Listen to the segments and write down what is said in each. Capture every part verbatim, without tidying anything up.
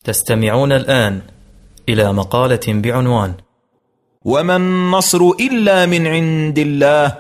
تستمعون الآن إلى مقالة بعنوان: وما النصر إلا من عند الله.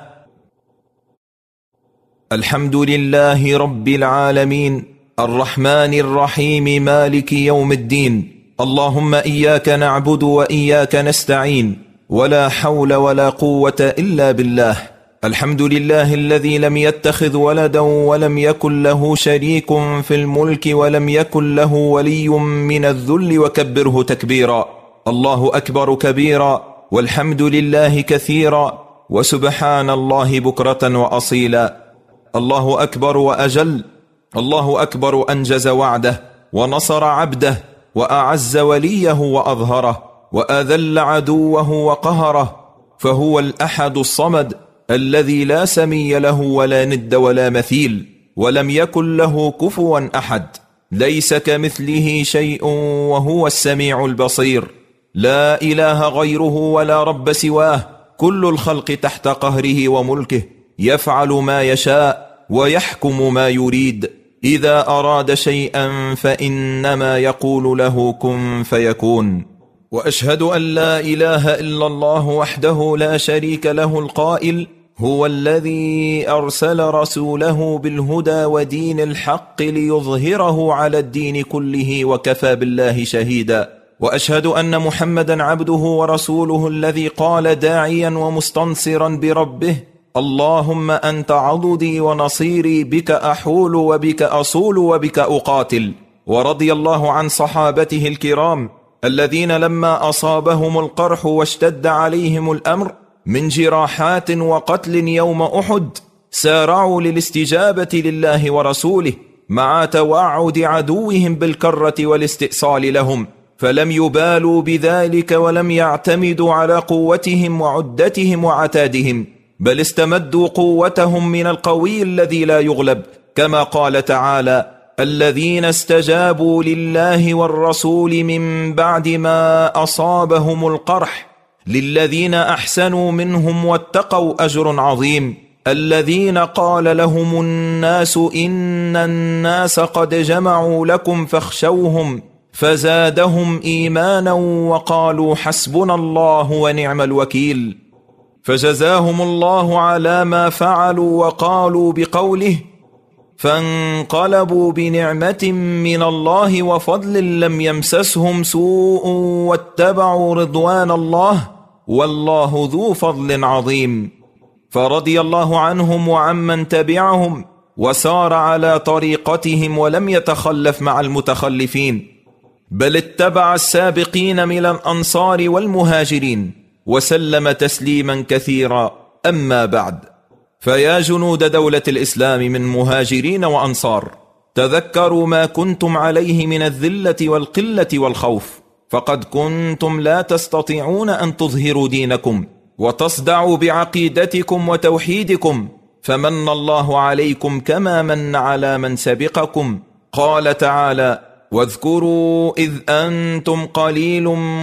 الحمد لله رب العالمين، الرحمن الرحيم، مالك يوم الدين. اللهم إياك نعبد وإياك نستعين، ولا حول ولا قوة إلا بالله. الحمد لله الذي لم يتخذ ولدا ولم يكن له شريك في الملك ولم يكن له ولي من الذل، وكبره تكبيرا. الله أكبر كبيرا، والحمد لله كثيرا، وسبحان الله بكرة وأصيلا. الله أكبر وأجل، الله أكبر أنجز وعده ونصر عبده وأعز وليه وأظهره وأذل عدوه وقهره، فهو الأحد الصمد الذي لا سمي له ولا ند ولا مثيل، ولم يكن له كفوا أحد، ليس كمثله شيء وهو السميع البصير. لا إله غيره ولا رب سواه، كل الخلق تحت قهره وملكه، يفعل ما يشاء ويحكم ما يريد. إذا أراد شيئا فإنما يقول له كن فيكون. وأشهد أن لا إله إلا الله وحده لا شريك له القائل: هو الذي أرسل رسوله بالهدى ودين الحق ليظهره على الدين كله وكفى بالله شهيدا. وأشهد أن محمدا عبده ورسوله الذي قال داعيا ومستنصرا بربه: اللهم أنت عضدي ونصيري، بك أحول وبك أصول وبك أقاتل. ورضي الله عن صحابته الكرام الذين لما أصابهم القرح واشتد عليهم الأمر من جراحات وقتل يوم أحد سارعوا للاستجابة لله ورسوله مع توعد عدوهم بالكرة والاستئصال لهم، فلم يبالوا بذلك ولم يعتمدوا على قوتهم وعدتهم وعتادهم، بل استمدوا قوتهم من القوي الذي لا يغلب، كما قال تعالى: الذين استجابوا لله والرسول من بعد ما أصابهم القرح للذين أحسنوا منهم واتقوا أجر عظيم. الذين قال لهم الناس إن الناس قد جمعوا لكم فاخشوهم فزادهم إيمانا وقالوا حسبنا الله ونعم الوكيل. فجزاهم الله على ما فعلوا، وقالوا بقوله: فانقلبوا بنعمة من الله وفضل لم يمسسهم سوء واتبعوا رضوان الله والله ذو فضل عظيم. فرضي الله عنهم وعمن تبعهم وسار على طريقتهم ولم يتخلف مع المتخلفين، بل اتبع السابقين من الأنصار والمهاجرين وسلم تسليما كثيرا. أما بعد، فيا جنود دولة الإسلام من مهاجرين وأنصار، تذكروا ما كنتم عليه من الذلة والقلة والخوف، فقد كنتم لا تستطيعون أن تظهروا دينكم وتصدعوا بعقيدتكم وتوحيدكم، فمن الله عليكم كما من على من سبقكم. قال تعالى: واذكروا إذ أنتم قليل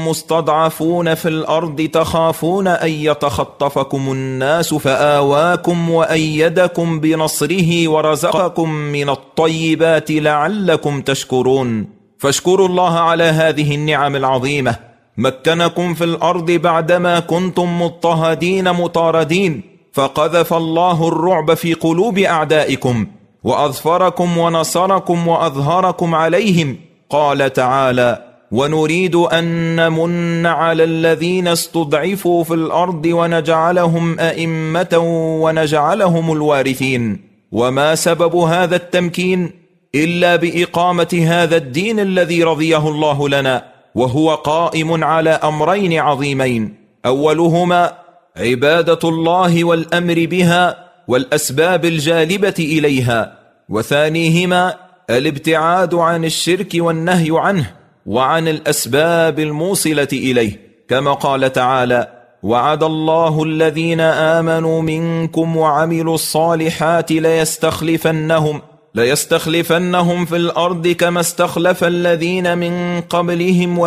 مستضعفون في الأرض تخافون أن يتخطفكم الناس فآواكم وأيدكم بنصره ورزقكم من الطيبات لعلكم تشكرون. فاشكروا الله على هذه النعم العظيمة، مكنكم في الأرض بعدما كنتم مضطهدين مطاردين، فقذف الله الرعب في قلوب أعدائكم وأظفركم ونصركم وأظهركم عليهم. قال تعالى: ونريد أن نمن على الذين استضعفوا في الأرض ونجعلهم أئمة ونجعلهم الوارثين. وما سبب هذا التمكين إلا بإقامة هذا الدين الذي رضيه الله لنا، وهو قائم على أمرين عظيمين: أولهما عبادة الله والأمر بها والأسباب الجالبة إليها، وثانيهما الابتعاد عن الشرك والنهي عنه وعن الأسباب الموصلة إليه، كما قال تعالى: وعد الله الذين آمنوا منكم وعملوا الصالحات ليستخلفنهم ليستخلفنهم في الأرض كما استخلف الذين من قبلهم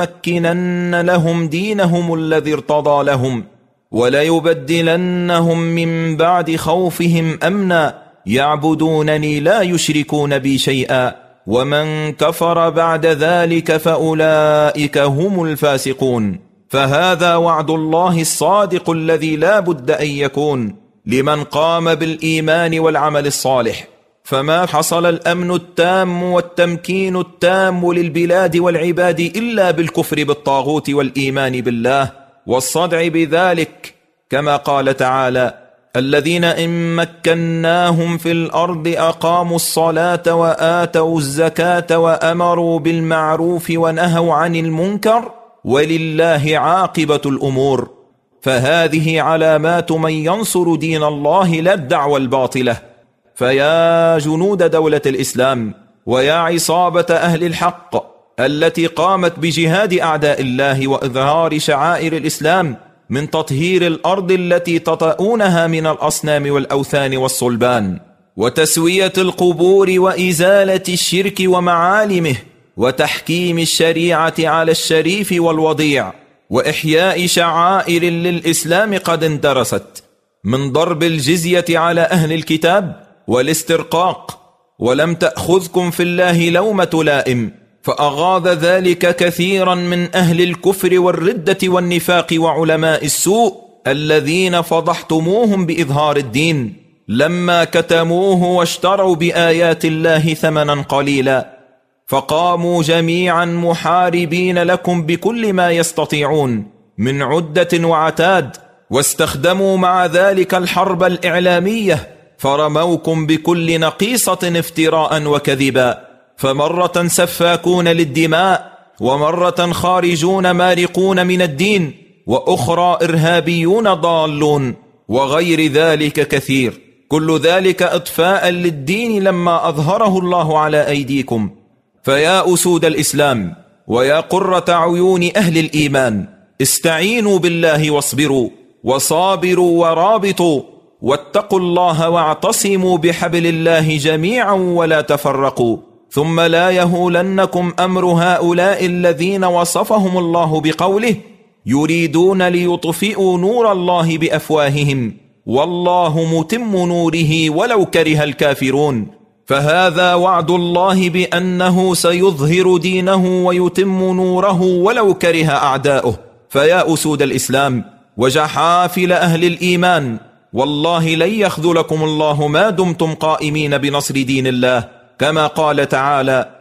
وليمكنن لهم دينهم الذي ارتضى لهم وليبدلنهم من بعد خوفهم أمنا يعبدونني لا يشركون بي شيئا ومن كفر بعد ذلك فأولئك هم الفاسقون. فهذا وعد الله الصادق الذي لا بد أن يكون لمن قام بالإيمان والعمل الصالح. فما حصل الأمن التام والتمكين التام للبلاد والعباد إلا بالكفر بالطاغوت والإيمان بالله والصدع بذلك، كما قال تعالى: الذين إن مكناهم في الأرض أقاموا الصلاة وآتوا الزكاة وأمروا بالمعروف ونهوا عن المنكر ولله عاقبة الأمور. فهذه علامات من ينصر دين الله لا الدعوة الباطلة. فيا جنود دولة الإسلام ويا عصابة أهل الحق التي قامت بجهاد أعداء الله وإظهار شعائر الإسلام من تطهير الأرض التي تطؤونها من الأصنام والأوثان والصلبان، وتسوية القبور وإزالة الشرك ومعالمه، وتحكيم الشريعة على الشريف والوضيع، وإحياء شعائر للإسلام قد اندرست، من ضرب الجزية على أهل الكتاب والاسترقاق. ولم تأخذكم في الله لومة لائم، فأغاض ذلك كثيرا من أهل الكفر والردة والنفاق وعلماء السوء الذين فضحتموهم بإظهار الدين لما كتموه واشتروا بآيات الله ثمنا قليلا. فقاموا جميعا محاربين لكم بكل ما يستطيعون من عدة وعتاد، واستخدموا مع ذلك الحرب الإعلامية، فرموكم بكل نقيصة افتراء وكذبا. فمرة سفاكون للدماء، ومرة خارجون مارقون من الدين، وأخرى إرهابيون ضالون، وغير ذلك كثير. كل ذلك إطفاء للدين لما أظهره الله على أيديكم. فيا أسود الإسلام ويا قرة عيون أهل الإيمان، استعينوا بالله واصبروا وصابروا ورابطوا، واتقوا الله واعتصموا بحبل الله جميعا ولا تفرقوا. ثم لا يهولنكم أمر هؤلاء الذين وصفهم الله بقوله: يريدون ليطفئوا نور الله بأفواههم والله متم نوره ولو كره الكافرون. فهذا وعد الله بأنه سيظهر دينه ويتم نوره ولو كره أعداؤه. فيا أسود الإسلام وجحافل أهل الإيمان، والله لن يخذلكم الله ما دمتم قائمين بنصر دين الله، كما قال تعالى: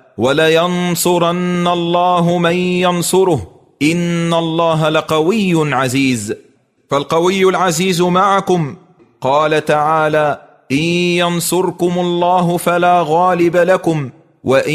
ولينصرن الله من ينصره إن الله لقوي عزيز. فالقوي العزيز معكم. قال تعالى: إن ينصركم الله فلا غالب لكم وإن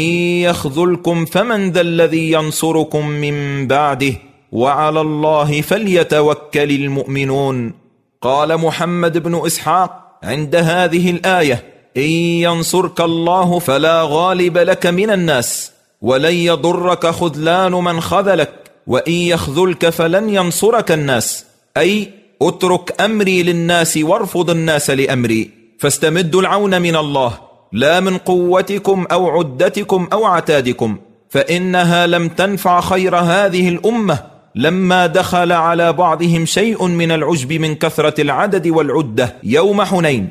يخذلكم فمن ذا الذي ينصركم من بعده وعلى الله فليتوكل المؤمنون. قال محمد بن إسحاق عند هذه الآية: إن ينصرك الله فلا غالب لك من الناس ولن يضرك خذلان من خذلك وإن يخذلك فلن ينصرك الناس، أي اترك أمري للناس وارفض الناس لأمري، فاستمدوا العون من الله لا من قوتكم أو عدتكم أو عتادكم، فإنها لم تنفع خير هذه الأمة لما دخل على بعضهم شيء من العجب من كثرة العدد والعدة يوم حنين،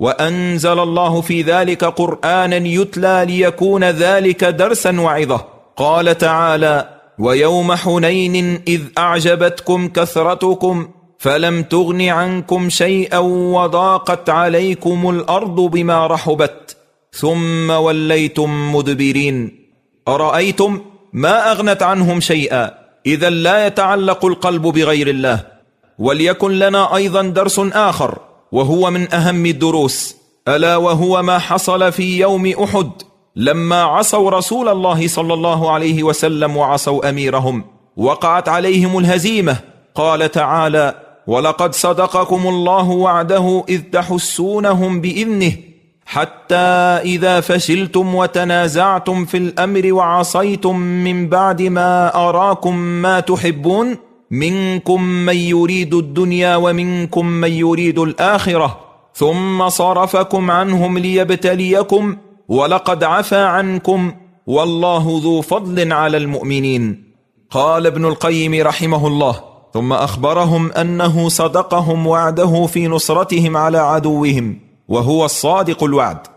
وأنزل الله في ذلك قرآنا يتلى ليكون ذلك درسا وعظة. قال تعالى: ويوم حنين إذ أعجبتكم كثرتكم فلم تغن عنكم شيئا وضاقت عليكم الأرض بما رحبت ثم وليتم مدبرين. أرأيتم ما أغنت عنهم شيئا، إذا لا يتعلق القلب بغير الله. وليكن لنا أيضا درس آخر وهو من أهم الدروس، ألا وهو ما حصل في يوم أحد لما عصوا رسول الله صلى الله عليه وسلم وعصوا أميرهم، وقعت عليهم الهزيمة. قال تعالى: ولقد صدقكم الله وعده إذ تحسونهم بإذنه حتى إذا فشلتم وتنازعتم في الأمر وعصيتم من بعد ما أراكم ما تحبون منكم من يريد الدنيا ومنكم من يريد الآخرة ثم صرفكم عنهم ليبتليكم ولقد عفا عنكم والله ذو فضل على المؤمنين. قال ابن القيم رحمه الله: ثم أخبرهم أنه صدقهم وعده في نصرتهم على عدوهم، وهو الصادق الوعد،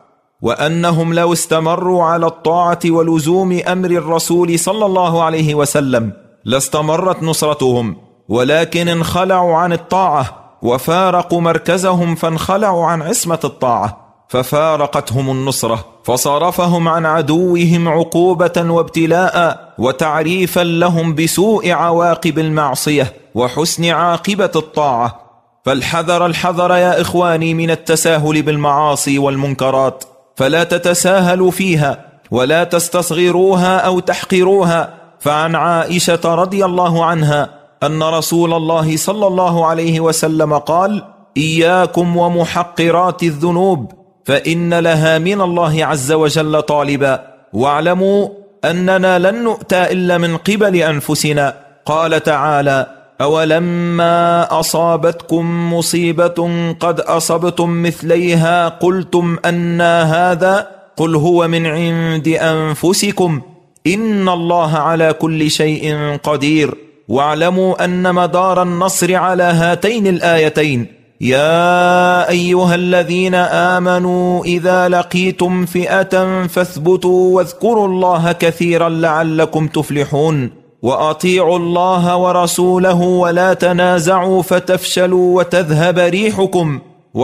وأنهم لو استمروا على الطاعة ولزوم أمر الرسول صلى الله عليه وسلم لاستمرت نصرتهم، ولكن انخلعوا عن الطاعة وفارقوا مركزهم فانخلعوا عن عصمة الطاعة، ففارقتهم النصرة، فصرفهم عن عدوهم عقوبة وابتلاء وتعريفا لهم بسوء عواقب المعصية وحسن عاقبة الطاعة. فالحذر الحذر يا إخواني من التساهل بالمعاصي والمنكرات، فلا تتساهلوا فيها ولا تستصغروها أو تحقروها. فعن عائشة رضي الله عنها أن رسول الله صلى الله عليه وسلم قال: إياكم ومحقرات الذنوب فإن لها من الله عز وجل طالبا، واعلموا أننا لن نؤتى إلا من قبل أنفسنا. قال تعالى: أولما أصابتكم مصيبة قد أصبتم مثليها قلتم أنى هذا قل هو من عند أنفسكم إن الله على كل شيء قدير. واعلموا أن مدار النصر على هاتين الآيتين: يا أيها الذين آمنوا إذا لقيتم فئة فاثبتوا واذكروا الله كثيرا لعلكم تفلحون، وأطيعوا الله ورسوله ولا تنازعوا فتفشلوا وتذهب ريحكم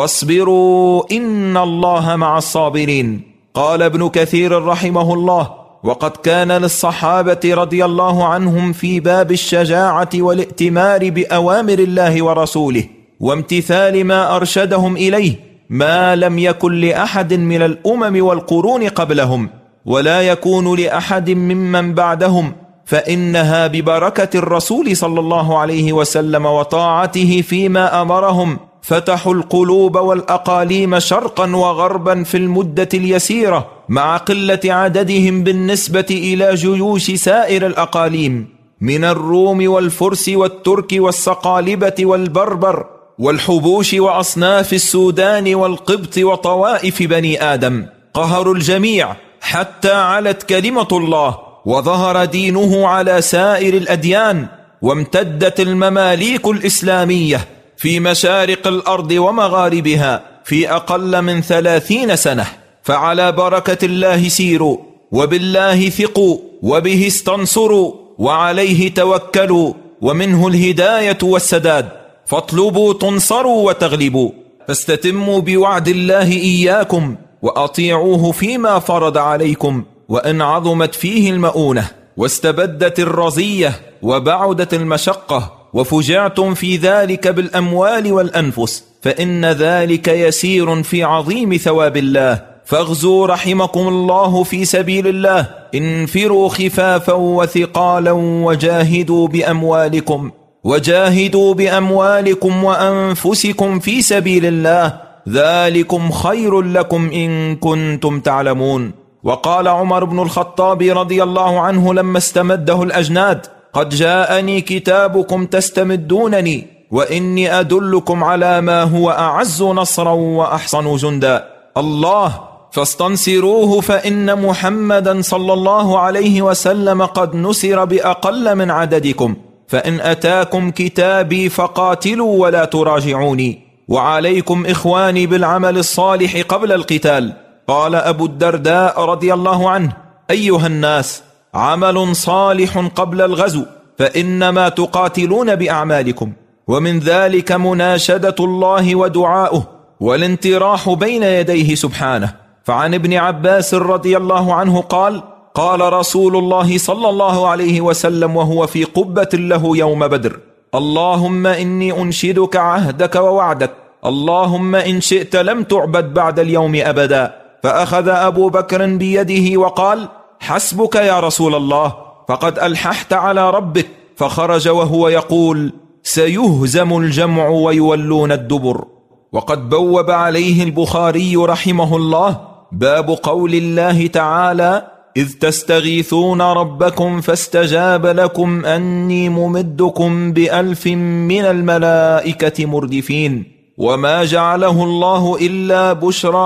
واصبروا إن الله مع الصابرين. قال ابن كثير رحمه الله: وقد كان للصحابة رضي الله عنهم في باب الشجاعة والائتمار بأوامر الله ورسوله وامتثال ما أرشدهم إليه ما لم يكن لأحد من الأمم والقرون قبلهم ولا يكون لأحد ممن بعدهم، فإنها ببركة الرسول صلى الله عليه وسلم وطاعته فيما أمرهم فتحوا القلوب والأقاليم شرقا وغربا في المدة اليسيرة مع قلة عددهم بالنسبة إلى جيوش سائر الأقاليم من الروم والفرس والترك والصقالبة والبربر والحبوش وأصناف السودان والقبط وطوائف بني آدم. قهروا الجميع حتى علت كلمة الله وظهر دينه على سائر الأديان، وامتدت المماليك الإسلامية في مشارق الأرض ومغاربها في أقل من ثلاثين سنة. فعلى بركة الله سيروا وبالله ثقوا وبه استنصروا وعليه توكلوا ومنه الهداية والسداد، فاطلبوا تنصروا وتغلبوا، فاستتموا بوعد الله إياكم وأطيعوه فيما فرض عليكم وإن عظمت فيه المؤونة واستبدت الرزية وبعدت المشقة وفجعتم في ذلك بالأموال والأنفس، فإن ذلك يسير في عظيم ثواب الله. فاغزوا رحمكم الله في سبيل الله، انفروا خفافا وثقالا وجاهدوا بأموالكم وجاهدوا بأموالكم وأنفسكم في سبيل الله، ذلكم خير لكم إن كنتم تعلمون. وقال عمر بن الخطاب رضي الله عنه لما استمده الأجناد: قد جاءني كتابكم تستمدونني وإني أدلكم على ما هو أعز نصرا وأحصن جندا، الله فاستنصروه فإن محمدا صلى الله عليه وسلم قد نصر بأقل من عددكم، فإن أتاكم كتابي فقاتلوا ولا تراجعوني، وعليكم إخواني بالعمل الصالح قبل القتال. قال أبو الدرداء رضي الله عنه: أيها الناس، عمل صالح قبل الغزو فإنما تقاتلون بأعمالكم، ومن ذلك مناشدة الله ودعاؤه والانتراح بين يديه سبحانه. فعن ابن عباس رضي الله عنه قال: قال رسول الله صلى الله عليه وسلم وهو في قبة له يوم بدر: اللهم إني أنشدك عهدك ووعدك، اللهم إن شئت لم تعبد بعد اليوم أبدا. فأخذ أبو بكر بيده وقال: حسبك يا رسول الله، فقد ألححت على ربك. فخرج وهو يقول: سيهزم الجمع ويولون الدبر. وقد بوب عليه البخاري رحمه الله باب قول الله تعالى: إذ تستغيثون ربكم فاستجاب لكم أني ممدكم بألف من الملائكة مردفين، وما جعله الله إلا بشرى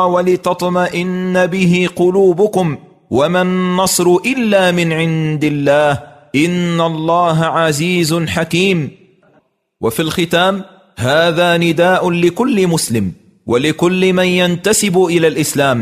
ولتطمئن به قلوبكم، وما النصر إلا من عند الله، إن الله عزيز حكيم. وفي الختام هذا نداء لكل مسلم ولكل من ينتسب إلى الإسلام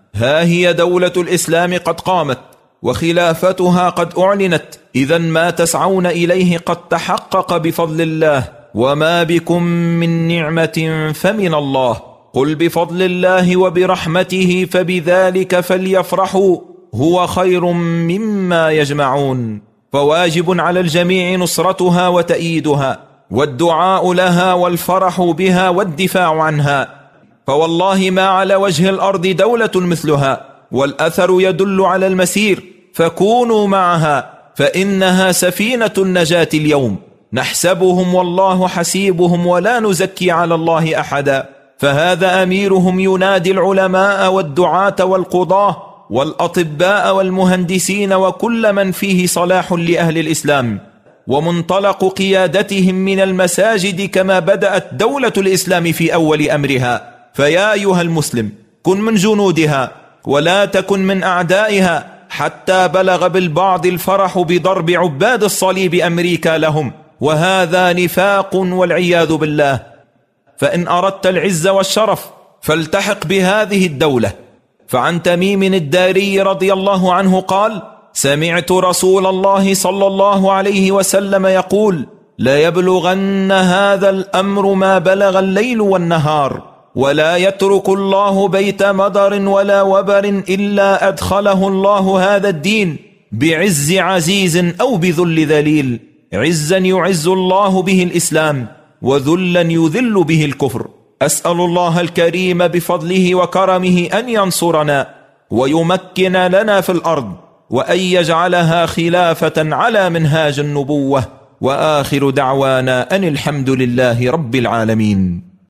ها هي دولة الإسلام قد قامت وخلافتها قد أعلنت، إذا ما تسعون إليه قد تحقق بفضل الله، وما بكم من نعمة فمن الله. قل بفضل الله وبرحمته فبذلك فليفرحوا هو خير مما يجمعون. فواجب على الجميع نصرتها وتأييدها والدعاء لها والفرح بها والدفاع عنها، فوالله ما على وجه الأرض دولة مثلها، والأثر يدل على المسير، فكونوا معها فإنها سفينة النجاة اليوم. نحسبهم والله حسيبهم ولا نزكي على الله أحدا. فهذا أميرهم ينادي العلماء والدعاة والقضاة والأطباء والمهندسين وكل من فيه صلاح لأهل الإسلام، ومنطلق قيادتهم من المساجد كما بدأت دولة الإسلام في أول أمرها. فيا أيها المسلم، كن من جنودها ولا تكن من أعدائها، حتى بلغ بالبعض الفرح بضرب عباد الصليب أمريكا لهم، وهذا نفاق والعياذ بالله. فإن أردت العز والشرف فالتحق بهذه الدولة. فعن تميم الداري رضي الله عنه قال: سمعت رسول الله صلى الله عليه وسلم يقول: لا يبلغن هذا الأمر ما بلغ الليل والنهار، ولا يترك الله بيت مدر ولا وبر إلا أدخله الله هذا الدين بعز عزيز أو بذل ذليل، عزا يعز الله به الإسلام، وذلا يذل به الكفر. أسأل الله الكريم بفضله وكرمه أن ينصرنا ويمكن لنا في الأرض، وأن يجعلها خلافة على منهاج النبوة. وآخر دعوانا أن الحمد لله رب العالمين.